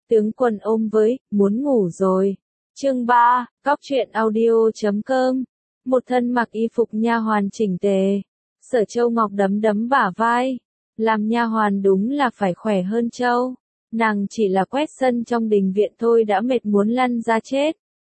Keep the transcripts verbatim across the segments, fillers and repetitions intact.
Tướng quân ôm với, muốn ngủ rồi. Chương ba, cóc truyện audio chấm com. Một thân mặc y phục nha hoàn chỉnh tề. Sở Châu Ngọc đấm đấm bả vai. Làm nha hoàn đúng là phải khỏe hơn Châu. Nàng chỉ là quét sân trong đình viện thôi đã mệt muốn lăn ra chết.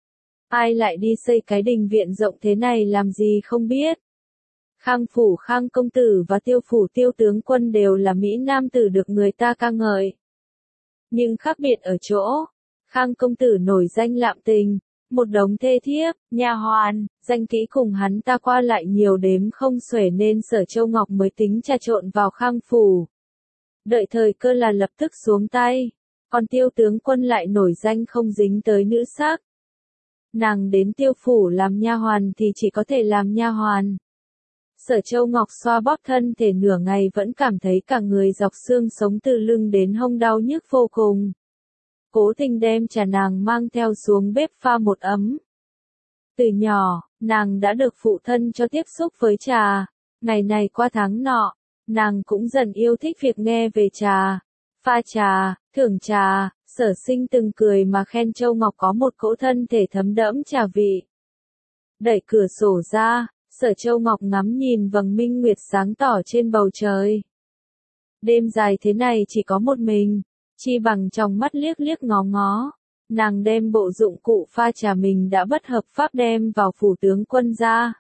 Ai lại đi xây cái đình viện rộng thế này làm gì không biết. Khang phủ Khang công tử và Tiêu phủ Tiêu tướng quân đều là mỹ nam tử được người ta ca ngợi. Nhưng khác biệt ở chỗ, Khang công tử nổi danh lạm tình, một đống thê thiếp, nha hoàn, danh kỹ cùng hắn ta qua lại nhiều đếm không xuể nên Sở Châu Ngọc mới tính trà trộn vào Khang phủ. Đợi thời cơ là lập tức xuống tay, còn Tiêu tướng quân lại nổi danh không dính tới nữ sắc. Nàng đến Tiêu phủ làm nha hoàn thì chỉ có thể làm nha hoàn. Sở Châu Ngọc xoa bóp thân thể nửa ngày vẫn cảm thấy cả người dọc xương sống từ lưng đến hông đau nhức vô cùng. Cố tình đem trà nàng mang theo xuống bếp pha một ấm. Từ nhỏ, nàng đã được phụ thân cho tiếp xúc với trà. Ngày này qua tháng nọ, nàng cũng dần yêu thích việc nghe về trà. Pha trà, thưởng trà, Sở Sinh từng cười mà khen Châu Ngọc có một cỗ thân thể thấm đẫm trà vị. Đẩy cửa sổ ra, Sở Châu Ngọc ngắm nhìn vầng minh nguyệt sáng tỏ trên bầu trời. Đêm dài thế này chỉ có một mình, chi bằng trong mắt liếc liếc ngó ngó. Nàng đem bộ dụng cụ pha trà mình đã bất hợp pháp đem vào phủ tướng quân ra.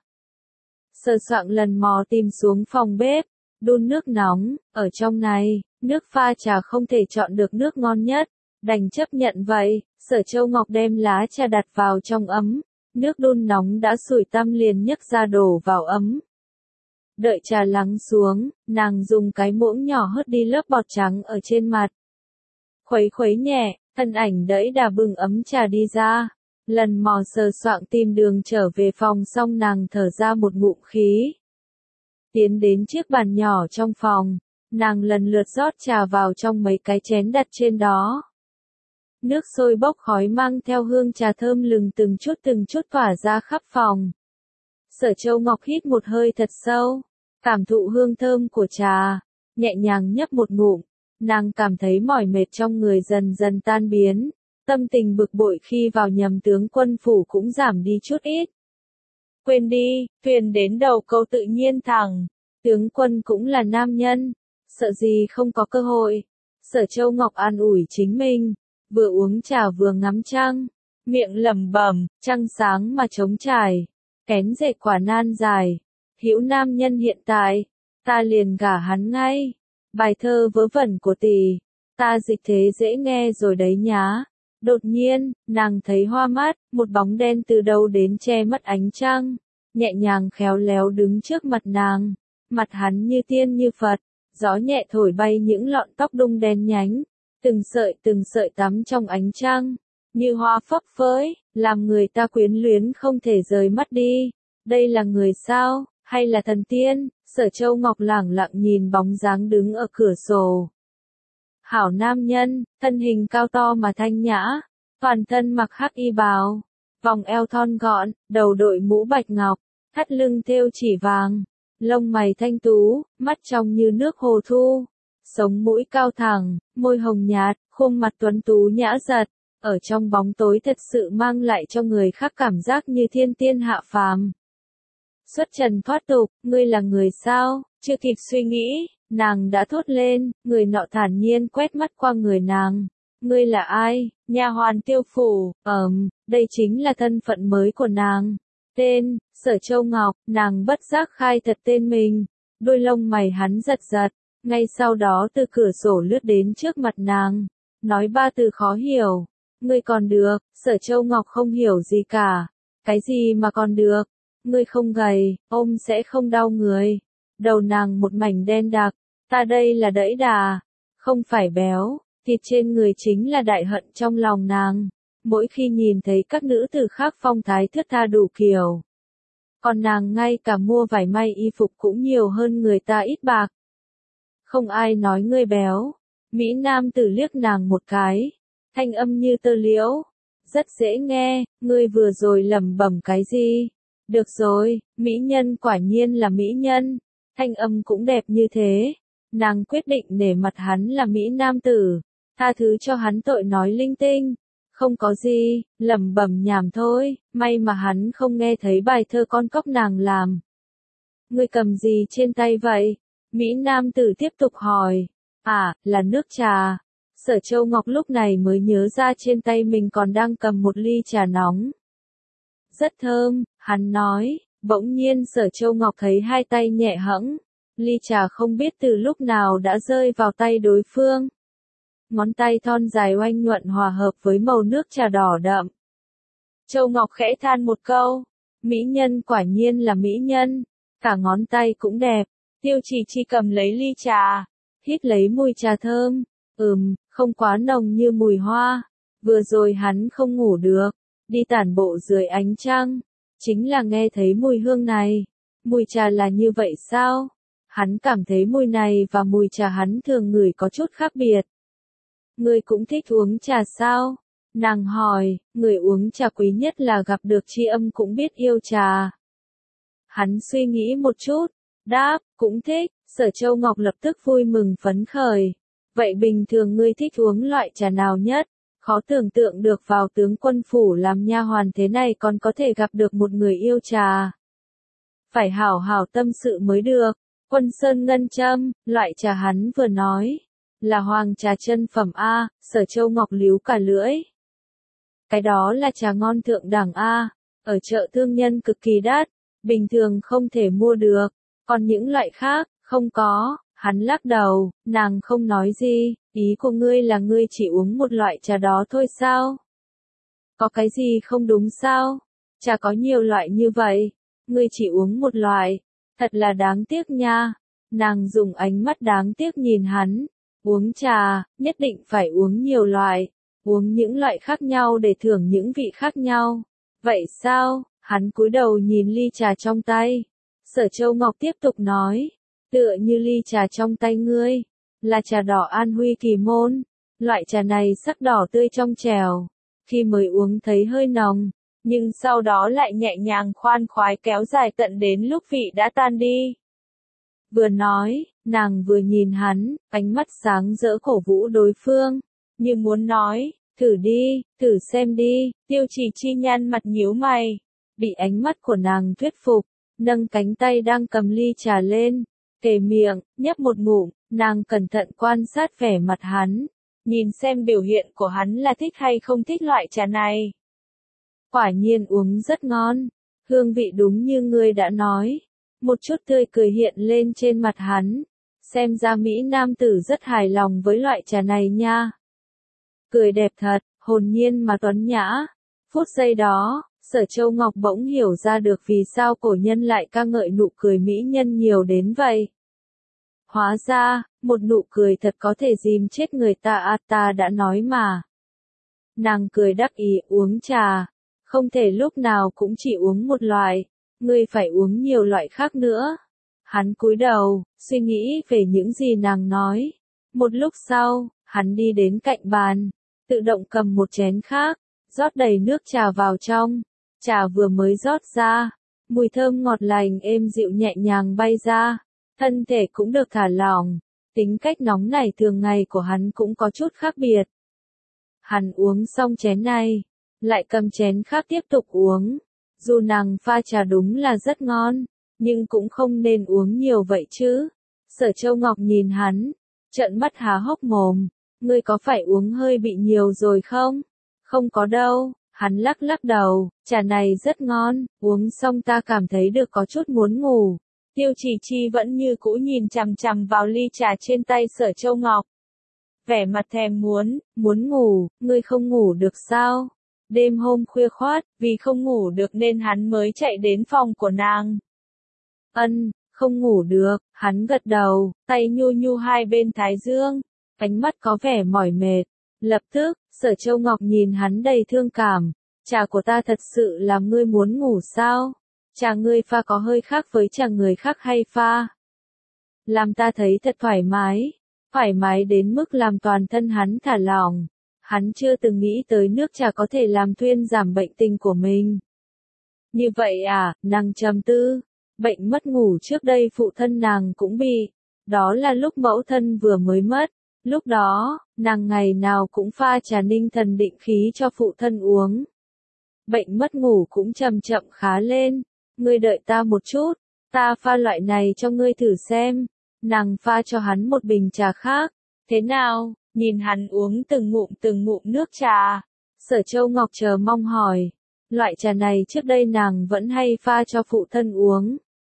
Sờ soạng lần mò tìm xuống phòng bếp, đun nước nóng, ở trong này, nước pha trà không thể chọn được nước ngon nhất, đành chấp nhận vậy. Sở Châu Ngọc đem lá trà đặt vào trong ấm. Nước đun nóng đã sủi tăm liền nhấc ra đổ vào ấm. Đợi trà lắng xuống, nàng dùng cái muỗng nhỏ hớt đi lớp bọt trắng ở trên mặt. Khuấy khuấy nhẹ, thân ảnh đẫy đà bưng ấm trà đi ra. Lần mò sờ soạng tìm đường trở về phòng xong nàng thở ra một ngụm khí. Tiến đến chiếc bàn nhỏ trong phòng, nàng lần lượt rót trà vào trong mấy cái chén đặt trên đó. Nước sôi bốc khói mang theo hương trà thơm lừng từng chút từng chút tỏa ra khắp phòng. Sở Châu Ngọc hít một hơi thật sâu, cảm thụ hương thơm của trà, nhẹ nhàng nhấp một ngụm, nàng cảm thấy mỏi mệt trong người dần dần tan biến, tâm tình bực bội khi vào nhầm tướng quân phủ cũng giảm đi chút ít. Quên đi, thuyền đến đầu câu tự nhiên thẳng, tướng quân cũng là nam nhân, sợ gì không có cơ hội. Sở Châu Ngọc an ủi chính mình. Vừa uống trà vừa ngắm trăng, miệng lẩm bẩm, trăng sáng mà trống trải, kén dệt quả nan dài, hữu nam nhân hiện tại, ta liền gả hắn ngay. Bài thơ vớ vẩn của tỷ, ta dịch thế dễ nghe rồi đấy nhá. Đột nhiên, nàng thấy hoa mắt, một bóng đen từ đâu đến che mất ánh trăng, nhẹ nhàng khéo léo đứng trước mặt nàng, mặt hắn như tiên như Phật, gió nhẹ thổi bay những lọn tóc đung đen nhánh. Từng sợi từng sợi tắm trong ánh trăng, như hoa phấp phới, làm người ta quyến luyến không thể rời mắt đi. Đây là người sao, hay là thần tiên? Sở Châu Ngọc lẳng lặng nhìn bóng dáng đứng ở cửa sổ. Hảo nam nhân, thân hình cao to mà thanh nhã, toàn thân mặc hắc y bào, vòng eo thon gọn, đầu đội mũ bạch ngọc, thắt lưng thêu chỉ vàng, lông mày thanh tú, mắt trong như nước hồ thu. Sống mũi cao thẳng, môi hồng nhạt, khuôn mặt tuấn tú nhã giật, ở trong bóng tối thật sự mang lại cho người khác cảm giác như thiên tiên hạ phàm. Xuất trần thoát tục, ngươi là người sao? Chưa kịp suy nghĩ, nàng đã thốt lên, người nọ thản nhiên quét mắt qua người nàng. Ngươi là ai? Nha hoàn Tiêu phủ, ừm, đây chính là thân phận mới của nàng. Tên, Sở Châu Ngọc, nàng bất giác khai thật tên mình, đôi lông mày hắn giật giật. Ngay sau đó từ cửa sổ lướt đến trước mặt nàng, nói ba từ khó hiểu. Ngươi còn được, Sở Châu Ngọc không hiểu gì cả. Cái gì mà còn được? Ngươi không gầy, ôm sẽ không đau người. Đầu nàng một mảnh đen đặc, ta đây là đẫy đà, không phải béo, thịt trên người chính là đại hận trong lòng nàng. Mỗi khi nhìn thấy các nữ tử khác phong thái thướt tha đủ kiểu. Còn nàng ngay cả mua vải may y phục cũng nhiều hơn người ta ít bạc. Không ai nói ngươi béo. Mỹ nam tử liếc nàng một cái, thanh âm như tơ liễu, rất dễ nghe. Ngươi vừa rồi lẩm bẩm cái gì? Được rồi, mỹ nhân quả nhiên là mỹ nhân, thanh âm cũng đẹp như thế. Nàng quyết định nể mặt hắn là Mỹ nam tử, tha thứ cho hắn tội nói linh tinh. Không có gì, lẩm bẩm nhảm thôi, may mà hắn không nghe thấy bài thơ con cóc nàng làm. Ngươi cầm gì trên tay vậy? Mỹ nam tử tiếp tục hỏi. À, là nước trà. Sở Châu Ngọc lúc này mới nhớ ra trên tay mình còn đang cầm một ly trà nóng. Rất thơm, hắn nói, bỗng nhiên Sở Châu Ngọc thấy hai tay nhẹ hẫng, ly trà không biết từ lúc nào đã rơi vào tay đối phương. Ngón tay thon dài oanh nhuận hòa hợp với màu nước trà đỏ đậm. Châu Ngọc khẽ than một câu, mỹ nhân quả nhiên là mỹ nhân, cả ngón tay cũng đẹp. Tiêu Chỉ Chi cầm lấy ly trà, hít lấy mùi trà thơm, ừm, không quá nồng như mùi hoa. Vừa rồi hắn không ngủ được, đi tản bộ dưới ánh trăng, chính là nghe thấy mùi hương này. Mùi trà là như vậy sao? Hắn cảm thấy mùi này và mùi trà hắn thường ngửi có chút khác biệt. Ngươi cũng thích uống trà sao? Nàng hỏi, người uống trà quý nhất là gặp được tri âm cũng biết yêu trà. Hắn suy nghĩ một chút, đáp, cũng thích. Sở Châu Ngọc lập tức vui mừng phấn khởi. Vậy bình thường ngươi thích uống loại trà nào nhất? Khó tưởng tượng được vào tướng quân phủ làm nha hoàn thế này còn có thể gặp được một người yêu trà. Phải hảo hảo tâm sự mới được. Quân Sơn Ngân Châm, loại trà hắn vừa nói, là hoàng trà chân phẩm A. Sở Châu Ngọc líu cả lưỡi. Cái đó là trà ngon thượng đẳng A, ở chợ thương nhân cực kỳ đắt, bình thường không thể mua được. Còn những loại khác, không có. Hắn lắc đầu, nàng không nói gì, ý của ngươi là ngươi chỉ uống một loại trà đó thôi sao? Có cái gì không đúng sao? Trà có nhiều loại như vậy, ngươi chỉ uống một loại, thật là đáng tiếc nha. Nàng dùng ánh mắt đáng tiếc nhìn hắn, uống trà, nhất định phải uống nhiều loại, uống những loại khác nhau để thưởng những vị khác nhau. Vậy sao? Hắn cúi đầu nhìn ly trà trong tay. Sở Châu Ngọc tiếp tục nói. Tựa như ly trà trong tay ngươi, là trà đỏ An Huy Kỳ Môn. Loại trà này sắc đỏ tươi trong trẻo, khi mới uống thấy hơi nồng, nhưng sau đó lại nhẹ nhàng khoan khoái kéo dài tận đến lúc vị đã tan đi. Vừa nói, nàng vừa nhìn hắn, ánh mắt sáng rỡ cổ vũ đối phương, như muốn nói, thử đi, thử xem đi. Tiêu Chỉ Chi nhăn mặt nhíu mày, bị ánh mắt của nàng thuyết phục, nâng cánh tay đang cầm ly trà lên. Kề miệng, nhấp một ngụm, nàng cẩn thận quan sát vẻ mặt hắn, nhìn xem biểu hiện của hắn là thích hay không thích loại trà này. Quả nhiên uống rất ngon, hương vị đúng như ngươi đã nói. Một chút tươi cười hiện lên trên mặt hắn, xem ra Mỹ nam tử rất hài lòng với loại trà này nha. Cười đẹp thật, hồn nhiên mà tuấn nhã. Phút giây đó, Sở Châu Ngọc bỗng hiểu ra được vì sao cổ nhân lại ca ngợi nụ cười mỹ nhân nhiều đến vậy. Hóa ra, một nụ cười thật có thể dìm chết người ta à, ta đã nói mà. Nàng cười đắc ý, uống trà, không thể lúc nào cũng chỉ uống một loại, ngươi phải uống nhiều loại khác nữa. Hắn cúi đầu, suy nghĩ về những gì nàng nói. Một lúc sau, hắn đi đến cạnh bàn, tự động cầm một chén khác, rót đầy nước trà vào trong. Trà vừa mới rót ra, mùi thơm ngọt lành êm dịu nhẹ nhàng bay ra, thân thể cũng được thả lỏng. Tính cách nóng nảy thường ngày của hắn cũng có chút khác biệt. Hắn uống xong chén này, lại cầm chén khác tiếp tục uống. Dù nàng pha trà đúng là rất ngon, nhưng cũng không nên uống nhiều vậy chứ. Sở Châu Ngọc nhìn hắn, trợn mắt há hốc mồm, ngươi có phải uống hơi bị nhiều rồi không? Không có đâu. Hắn lắc lắc đầu, trà này rất ngon, uống xong ta cảm thấy được có chút muốn ngủ. Tiêu Chỉ Chi vẫn như cũ nhìn chằm chằm vào ly trà trên tay Sở Châu Ngọc. Vẻ mặt thèm muốn, muốn ngủ, ngươi không ngủ được sao? Đêm hôm khuya khoát, vì không ngủ được nên hắn mới chạy đến phòng của nàng. Ân, không ngủ được, hắn gật đầu, tay nhu nhu hai bên thái dương, ánh mắt có vẻ mỏi mệt. Lập tức, Sở Châu Ngọc nhìn hắn đầy thương cảm, trà của ta thật sự làm ngươi muốn ngủ sao? Trà ngươi pha có hơi khác với trà người khác hay pha? Làm ta thấy thật thoải mái, thoải mái đến mức làm toàn thân hắn thả lỏng. Hắn chưa từng nghĩ tới nước trà có thể làm thuyên giảm bệnh tình của mình. Như vậy à, nàng trầm tư, bệnh mất ngủ trước đây phụ thân nàng cũng bị, đó là lúc mẫu thân vừa mới mất. Lúc đó, nàng ngày nào cũng pha trà ninh thần định khí cho phụ thân uống. Bệnh mất ngủ cũng chậm chậm khá lên, ngươi đợi ta một chút, ta pha loại này cho ngươi thử xem. Nàng pha cho hắn một bình trà khác. Thế nào? Nhìn hắn uống từng ngụm từng ngụm nước trà. Sở Châu Ngọc chờ mong hỏi. Loại trà này trước đây nàng vẫn hay pha cho phụ thân uống.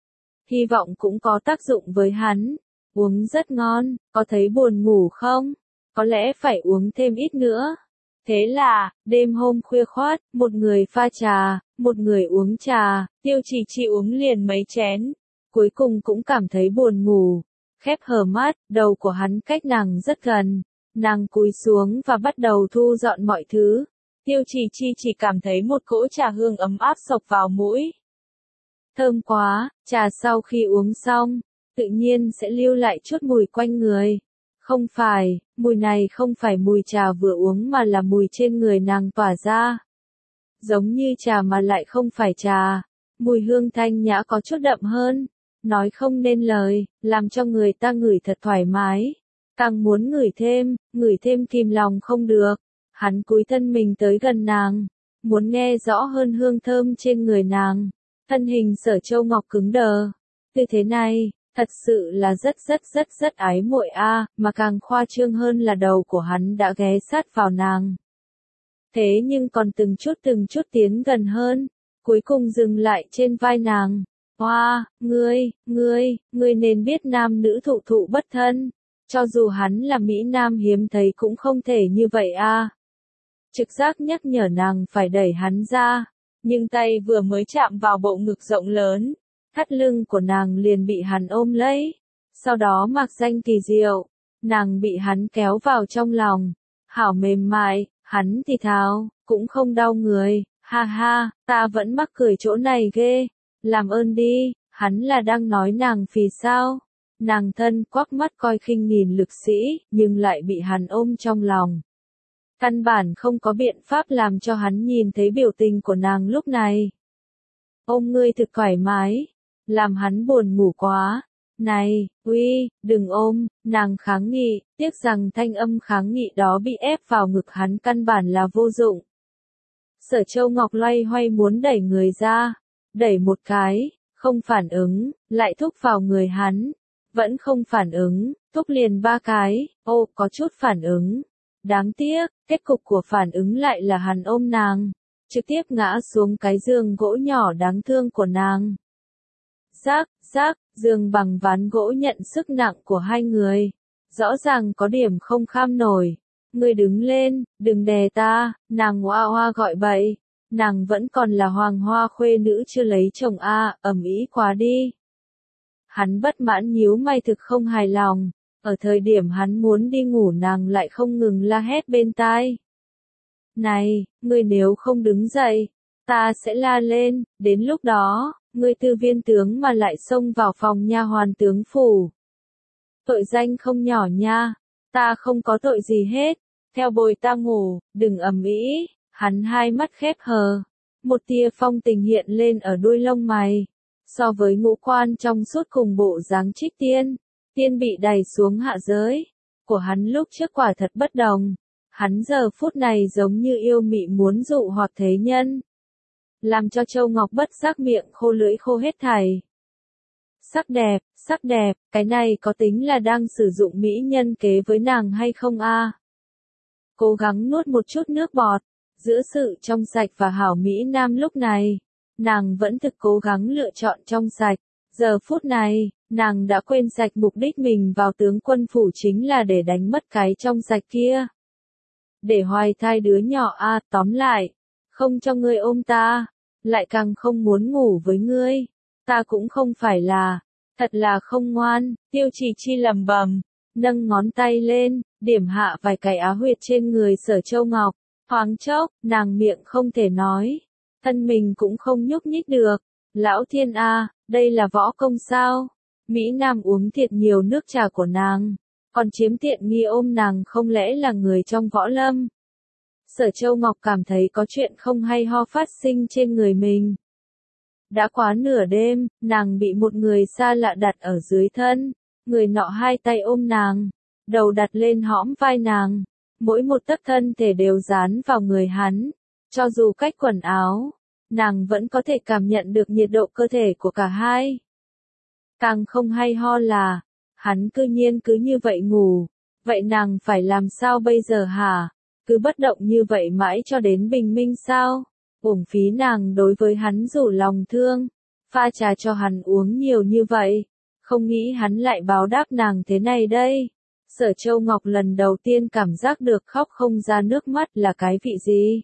Hy vọng cũng có tác dụng với hắn. Uống rất ngon, có thấy buồn ngủ không? Có lẽ phải uống thêm ít nữa. Thế là, đêm hôm khuya khoát, một người pha trà, một người uống trà, Tiêu Chỉ Chi uống liền mấy chén. Cuối cùng cũng cảm thấy buồn ngủ. Khép hờ mắt, đầu của hắn cách nàng rất gần. Nàng cúi xuống và bắt đầu thu dọn mọi thứ. Tiêu Chỉ Chi chỉ cảm thấy một cỗ trà hương ấm áp xộc vào mũi. Thơm quá, trà sau khi uống xong, tự nhiên sẽ lưu lại chút mùi quanh người. Không phải, mùi này không phải mùi trà vừa uống mà là mùi trên người nàng tỏa ra. Giống như trà mà lại không phải trà. Mùi hương thanh nhã có chút đậm hơn. Nói không nên lời, làm cho người ta ngửi thật thoải mái. Càng muốn ngửi thêm, ngửi thêm kìm lòng không được. Hắn cúi thân mình tới gần nàng, muốn nghe rõ hơn hương thơm trên người nàng. Thân hình Sở Châu Ngọc cứng đờ. Tư thế này, thật sự là rất rất rất rất ái muội a, mà càng khoa trương hơn là đầu của hắn đã ghé sát vào nàng. Thế nhưng còn từng chút từng chút tiến gần hơn, cuối cùng dừng lại trên vai nàng. Hoa, wow, ngươi, ngươi, ngươi nên biết nam nữ thụ thụ bất thân. Cho dù hắn là Mỹ Nam hiếm thấy cũng không thể như vậy a. Trực giác nhắc nhở nàng phải đẩy hắn ra, nhưng tay vừa mới chạm vào bộ ngực rộng lớn, thắt lưng của nàng liền bị hắn ôm lấy. Sau đó mạc danh kỳ diệu, nàng bị hắn kéo vào trong lòng, hảo mềm mại, hắn thì thào, cũng không đau người, ha ha, ta vẫn mắc cười chỗ này ghê, làm ơn đi, hắn là đang nói nàng phì sao. Nàng thân quắc mắt coi khinh nhìn lực sĩ, nhưng lại bị hắn ôm trong lòng. Căn bản không có biện pháp làm cho hắn nhìn thấy biểu tình của nàng lúc này. Ôm ngươi thực thoải mái, làm hắn buồn ngủ quá. Này, uy, đừng ôm, nàng kháng nghị, tiếc rằng thanh âm kháng nghị đó bị ép vào ngực hắn căn bản là vô dụng. Sở Châu Ngọc loay hoay muốn đẩy người ra, đẩy một cái, không phản ứng, lại thúc vào người hắn. Vẫn không phản ứng, thúc liền ba cái, ô, có chút phản ứng. Đáng tiếc, kết cục của phản ứng lại là hắn ôm nàng, trực tiếp ngã xuống cái giường gỗ nhỏ đáng thương của nàng. Rác, rác, giường bằng ván gỗ nhận sức nặng của hai người. Rõ ràng có điểm không kham nổi. Ngươi đứng lên, đừng đè ta, nàng hoa hoa gọi bậy. Nàng vẫn còn là hoàng hoa khuê nữ chưa lấy chồng a, ầm ĩ quá đi. Hắn bất mãn nhíu mày thực không hài lòng, ở thời điểm hắn muốn đi ngủ nàng lại không ngừng la hét bên tai. Này, ngươi nếu không đứng dậy, ta sẽ la lên, đến lúc đó, ngươi tư viên tướng mà lại xông vào phòng nha hoàn tướng phủ. Tội danh không nhỏ nha, ta không có tội gì hết, theo bồi ta ngủ, đừng ầm ĩ. Hắn hai mắt khép hờ, một tia phong tình hiện lên ở đuôi lông mày. So với ngũ quan trong suốt cùng bộ dáng trích tiên, tiên bị đày xuống hạ giới, của hắn lúc trước quả thật bất đồng. Hắn giờ phút này giống như yêu mị muốn dụ hoặc thế nhân. Làm cho Châu Ngọc bất giác miệng khô lưỡi khô hết thảy. Sắc đẹp, sắc đẹp, cái này có tính là đang sử dụng mỹ nhân kế với nàng hay không a? Cố gắng nuốt một chút nước bọt, giữa sự trong sạch và hảo mỹ nam lúc này. Nàng vẫn thực cố gắng lựa chọn trong sạch. Giờ phút này, nàng đã quên sạch mục đích mình vào tướng quân phủ chính là để đánh mất cái trong sạch kia. Để hoài thai đứa nhỏ a, à, tóm lại, không cho ngươi ôm ta, lại càng không muốn ngủ với ngươi. Ta cũng không phải là, thật là không ngoan, Tiêu Chỉ Chi lẩm bẩm, nâng ngón tay lên, điểm hạ vài cái á huyệt trên người Sở Châu Ngọc. Thoáng chốc, nàng miệng không thể nói. Thân mình cũng không nhúc nhích được. Lão thiên a, đây là võ công sao? Mỹ Nam uống thiệt nhiều nước trà của nàng, còn chiếm tiện nghi ôm nàng không lẽ là người trong võ lâm? Sở Châu Ngọc cảm thấy có chuyện không hay ho phát sinh trên người mình. Đã quá nửa đêm, nàng bị một người xa lạ đặt ở dưới thân, người nọ hai tay ôm nàng, đầu đặt lên hõm vai nàng, mỗi một tấc thân thể đều dán vào người hắn. Cho dù cách quần áo, nàng vẫn có thể cảm nhận được nhiệt độ cơ thể của cả hai. Càng không hay ho là, hắn cư nhiên cứ như vậy ngủ, vậy nàng phải làm sao bây giờ hả? Cứ bất động như vậy mãi cho đến bình minh sao? Uổng phí nàng đối với hắn rủ lòng thương, pha trà cho hắn uống nhiều như vậy, không nghĩ hắn lại báo đáp nàng thế này đây. Sở Châu Ngọc lần đầu tiên cảm giác được khóc không ra nước mắt là cái vị gì.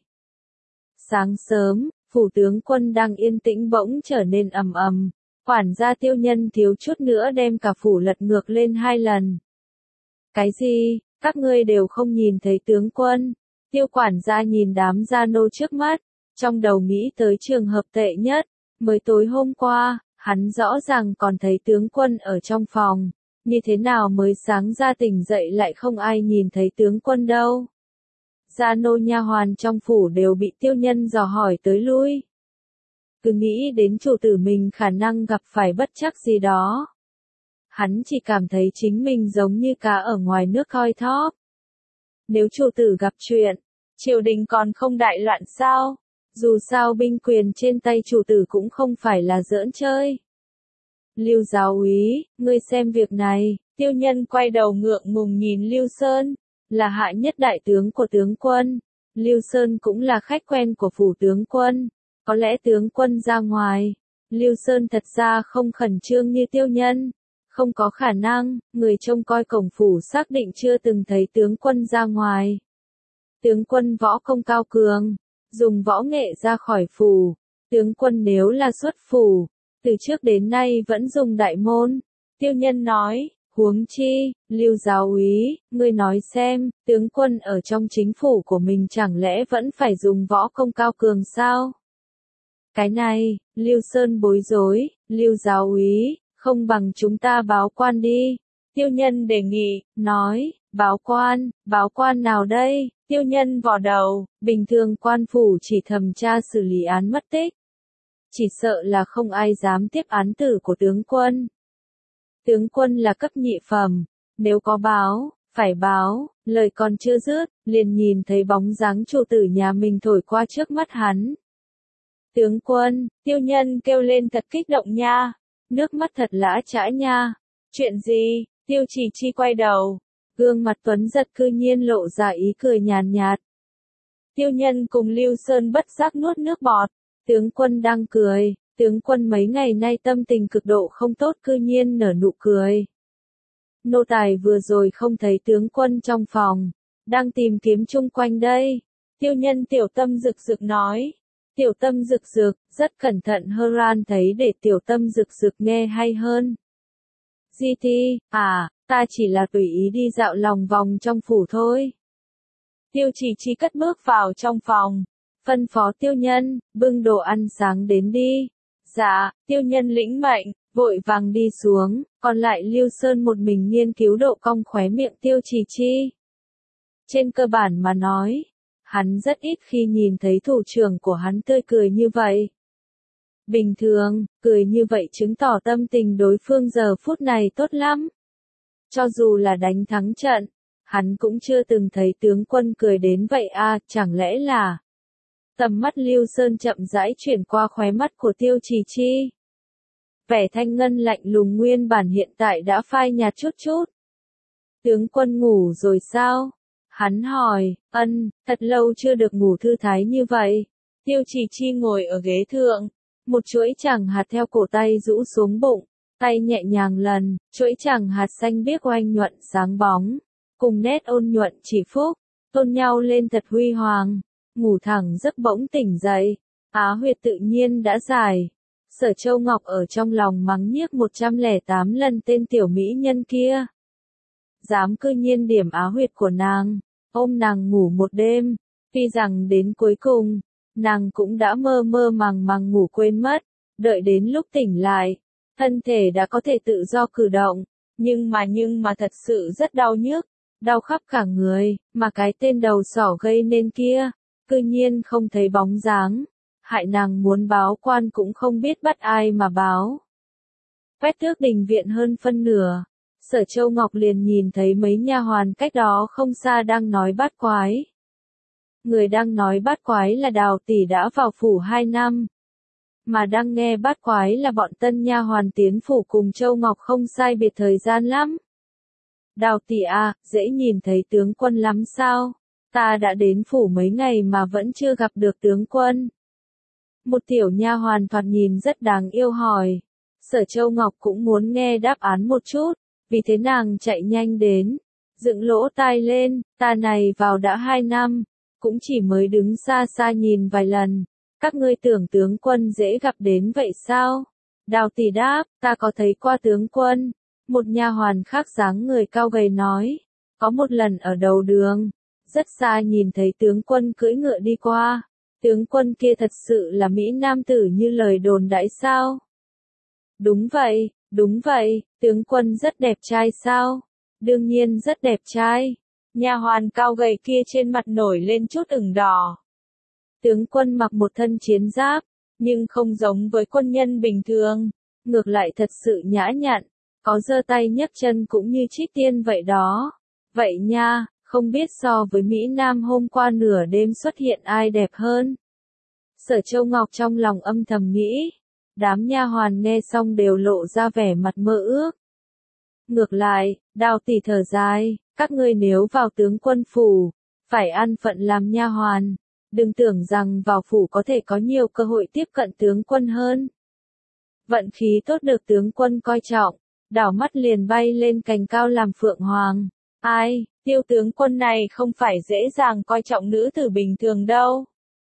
Sáng sớm, phủ tướng quân đang yên tĩnh bỗng trở nên ầm ầm, quản gia Tiêu Nhân thiếu chút nữa đem cả phủ lật ngược lên hai lần. Cái gì, các ngươi đều không nhìn thấy tướng quân? Tiêu quản gia nhìn đám gia nô trước mắt, trong đầu nghĩ tới trường hợp tệ nhất, mới tối hôm qua, hắn rõ ràng còn thấy tướng quân ở trong phòng, như thế nào mới sáng ra tỉnh dậy lại không ai nhìn thấy tướng quân đâu. Gia nô nha hoàn trong phủ đều bị Tiêu Nhân dò hỏi tới lui. Cứ nghĩ đến chủ tử mình khả năng gặp phải bất trắc gì đó. Hắn chỉ cảm thấy chính mình giống như cá ở ngoài nước coi thóp. Nếu chủ tử gặp chuyện, triều đình còn không đại loạn sao? Dù sao binh quyền trên tay chủ tử cũng không phải là giỡn chơi. Lưu giáo úy, ngươi xem việc này. Tiêu Nhân quay đầu ngượng ngùng nhìn Lưu Sơn, là hạ nhất đại tướng của tướng quân. Lưu Sơn cũng là khách quen của phủ tướng quân. Có lẽ tướng quân ra ngoài, Lưu Sơn thật ra không khẩn trương như Tiêu Nhân. Không có khả năng, người trông coi cổng phủ xác định chưa từng thấy tướng quân ra ngoài. Tướng quân võ công cao cường, dùng võ nghệ ra khỏi phủ. Tướng quân nếu là xuất phủ, từ trước đến nay vẫn dùng đại môn. Tiêu Nhân nói, huống chi, Lưu giáo úy, ngươi nói xem, tướng quân ở trong chính phủ của mình chẳng lẽ vẫn phải dùng võ công cao cường sao? Cái này, Lưu Sơn bối rối, Lưu giáo úy, không bằng chúng ta báo quan đi. Tiêu Nhân đề nghị, nói, báo quan, báo quan nào đây? Tiêu Nhân vò đầu, bình thường quan phủ chỉ thẩm tra xử lý án mất tích. Chỉ sợ là không ai dám tiếp án tử của tướng quân. Tướng quân là cấp nhị phẩm, nếu có báo, phải báo, lời còn chưa dứt, liền nhìn thấy bóng dáng chủ tử nhà mình thổi qua trước mắt hắn. Tướng quân, Tiêu Nhân kêu lên thật kích động nha, nước mắt thật lã chã nha. Chuyện gì? Tiêu Chỉ Chi quay đầu, gương mặt tuấn giật cư nhiên lộ ra ý cười nhàn nhạt. Tiêu Nhân cùng Lưu Sơn bất giác nuốt nước bọt. Tướng quân đang cười, tướng quân mấy ngày nay tâm tình cực độ không tốt cư nhiên nở nụ cười. Nô tài vừa rồi không thấy tướng quân trong phòng, đang tìm kiếm chung quanh đây. Tiêu Nhân tiểu tâm rực rực nói. Tiểu tâm rực rực, rất cẩn thận Hơ-ran thấy để tiểu tâm rực rực nghe hay hơn. Di Thi, à, ta chỉ là tùy ý đi dạo lòng vòng trong phủ thôi. Tiêu Chỉ Chi cất bước vào trong phòng, phân phó Tiêu Nhân, bưng đồ ăn sáng đến đi. Dạ, Tiêu Nhân lĩnh mệnh, vội vàng đi xuống, còn lại Lưu Sơn một mình nghiên cứu độ cong khóe miệng Tiêu Chỉ Chi. Trên cơ bản mà nói, hắn rất ít khi nhìn thấy thủ trưởng của hắn tươi cười như vậy. Bình thường, cười như vậy chứng tỏ tâm tình đối phương giờ phút này tốt lắm. Cho dù là đánh thắng trận, hắn cũng chưa từng thấy tướng quân cười đến vậy à, chẳng lẽ là... Tầm mắt Lưu Sơn chậm rãi chuyển qua khóe mắt của Tiêu Chỉ Chi. Vẻ thanh ngân lạnh lùng nguyên bản hiện tại đã phai nhạt chút chút. Tướng quân ngủ rồi sao? Hắn hỏi, ân, thật lâu chưa được ngủ thư thái như vậy. Tiêu Chỉ Chi ngồi ở ghế thượng, một chuỗi chàng hạt theo cổ tay rũ xuống bụng, tay nhẹ nhàng lần, chuỗi chàng hạt xanh biếc oanh nhuận sáng bóng, cùng nét ôn nhuận chỉ phúc, tôn nhau lên thật huy hoàng. Ngủ thẳng giấc bỗng tỉnh dậy, á huyệt tự nhiên đã dài. Sở Châu Ngọc ở trong lòng mắng nhiếc một trăm lẻ tám lần tên tiểu mỹ nhân kia. Dám cư nhiên điểm á huyệt của nàng, ôm nàng ngủ một đêm, tuy rằng đến cuối cùng, nàng cũng đã mơ mơ màng màng ngủ quên mất, đợi đến lúc tỉnh lại, thân thể đã có thể tự do cử động, nhưng mà nhưng mà thật sự rất đau nhức, đau khắp cả người, mà cái tên đầu sỏ gây nên kia, cư nhiên không thấy bóng dáng, hại nàng muốn báo quan cũng không biết bắt ai mà báo. Quét tước đình viện hơn phân nửa, Sở Châu Ngọc liền nhìn thấy mấy nha hoàn cách đó không xa đang nói bát quái. Người đang nói bát quái là Đào tỷ đã vào phủ hai năm. Mà đang nghe bát quái là bọn tân nha hoàn tiến phủ cùng Châu Ngọc không sai biệt thời gian lắm. Đào tỷ à, dễ nhìn thấy tướng quân lắm sao? Ta đã đến phủ mấy ngày mà vẫn chưa gặp được tướng quân. Một tiểu nha hoàn thoạt nhìn rất đáng yêu hỏi. Sở Châu Ngọc cũng muốn nghe đáp án một chút, vì thế nàng chạy nhanh đến, dựng lỗ tai lên, ta này vào đã hai năm, cũng chỉ mới đứng xa xa nhìn vài lần. Các ngươi tưởng tướng quân dễ gặp đến vậy sao? Đào tỷ đáp, ta có thấy qua tướng quân. Một nha hoàn khác dáng người cao gầy nói, có một lần ở đầu đường, rất xa nhìn thấy tướng quân cưỡi ngựa đi qua. Tướng quân kia thật sự là Mỹ nam tử như lời đồn đãi sao? Đúng vậy, đúng vậy, tướng quân rất đẹp trai sao? Đương nhiên rất đẹp trai. Nha hoàn cao gầy kia trên mặt nổi lên chút ửng đỏ. Tướng quân mặc một thân chiến giáp, nhưng không giống với quân nhân bình thường, ngược lại thật sự nhã nhặn, có giơ tay nhấc chân cũng như trích tiên vậy đó. Vậy nha, không biết so với Mỹ Nam hôm qua nửa đêm xuất hiện ai đẹp hơn? Sở Châu Ngọc trong lòng âm thầm nghĩ, đám nha hoàn nghe xong đều lộ ra vẻ mặt mơ ước. Ngược lại, Đào tỷ thở dài, các ngươi nếu vào tướng quân phủ, phải an phận làm nha hoàn. Đừng tưởng rằng vào phủ có thể có nhiều cơ hội tiếp cận tướng quân hơn. Vận khí tốt được tướng quân coi trọng, đảo mắt liền bay lên cành cao làm phượng hoàng. Ai, Tiêu tướng quân này không phải dễ dàng coi trọng nữ tử bình thường đâu.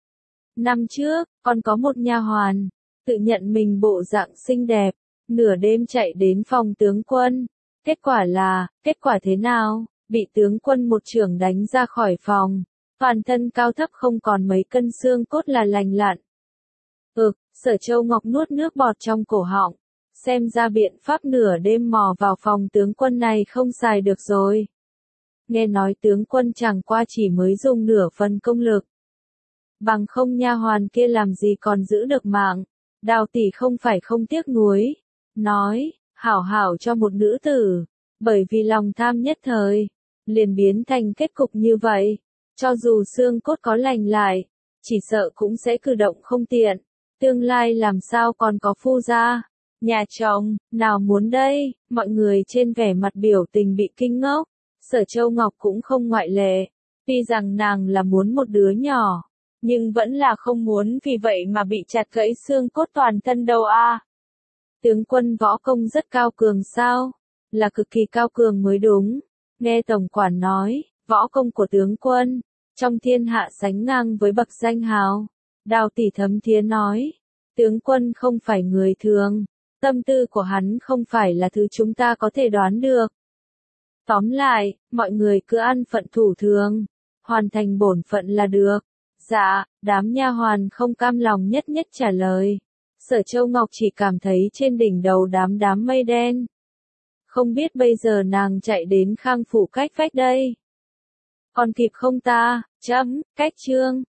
Năm trước, còn có một nha hoàn, tự nhận mình bộ dạng xinh đẹp, nửa đêm chạy đến phòng tướng quân. Kết quả là, kết quả thế nào? Bị tướng quân một chưởng đánh ra khỏi phòng. Toàn thân cao thấp không còn mấy cân xương cốt là lành lặn. Ực, Sở Châu Ngọc nuốt nước bọt trong cổ họng. Xem ra biện pháp nửa đêm mò vào phòng tướng quân này không xài được rồi. Nghe nói tướng quân chẳng qua chỉ mới dùng nửa phần công lực. Bằng không nha hoàn kia làm gì còn giữ được mạng. Đào tỷ không phải không tiếc nuối. Nói, hảo hảo cho một nữ tử. Bởi vì lòng tham nhất thời, liền biến thành kết cục như vậy. Cho dù xương cốt có lành lại, chỉ sợ cũng sẽ cử động không tiện. Tương lai làm sao còn có phu gia, nhà chồng, nào muốn đây, mọi người trên vẻ mặt biểu tình bị kinh ngốc. Sở Châu Ngọc cũng không ngoại lệ. Tuy rằng nàng là muốn một đứa nhỏ, nhưng vẫn là không muốn vì vậy mà bị chặt gãy xương cốt toàn thân đâu a. Tướng quân võ công rất cao cường sao? Là cực kỳ cao cường mới đúng. Nghe tổng quản nói, võ công của tướng quân, trong thiên hạ sánh ngang với bậc danh hào. Đào tỷ thấm thía nói, tướng quân không phải người thường, tâm tư của hắn không phải là thứ chúng ta có thể đoán được. Tóm lại, mọi người cứ ăn phận thủ thường, hoàn thành bổn phận là được. Dạ, đám nha hoàn không cam lòng nhất nhất trả lời. Sở Châu Ngọc chỉ cảm thấy trên đỉnh đầu đám đám mây đen. Không biết bây giờ nàng chạy đến Khang phủ cách vách đây. Còn kịp không ta? Chấm, cách chương.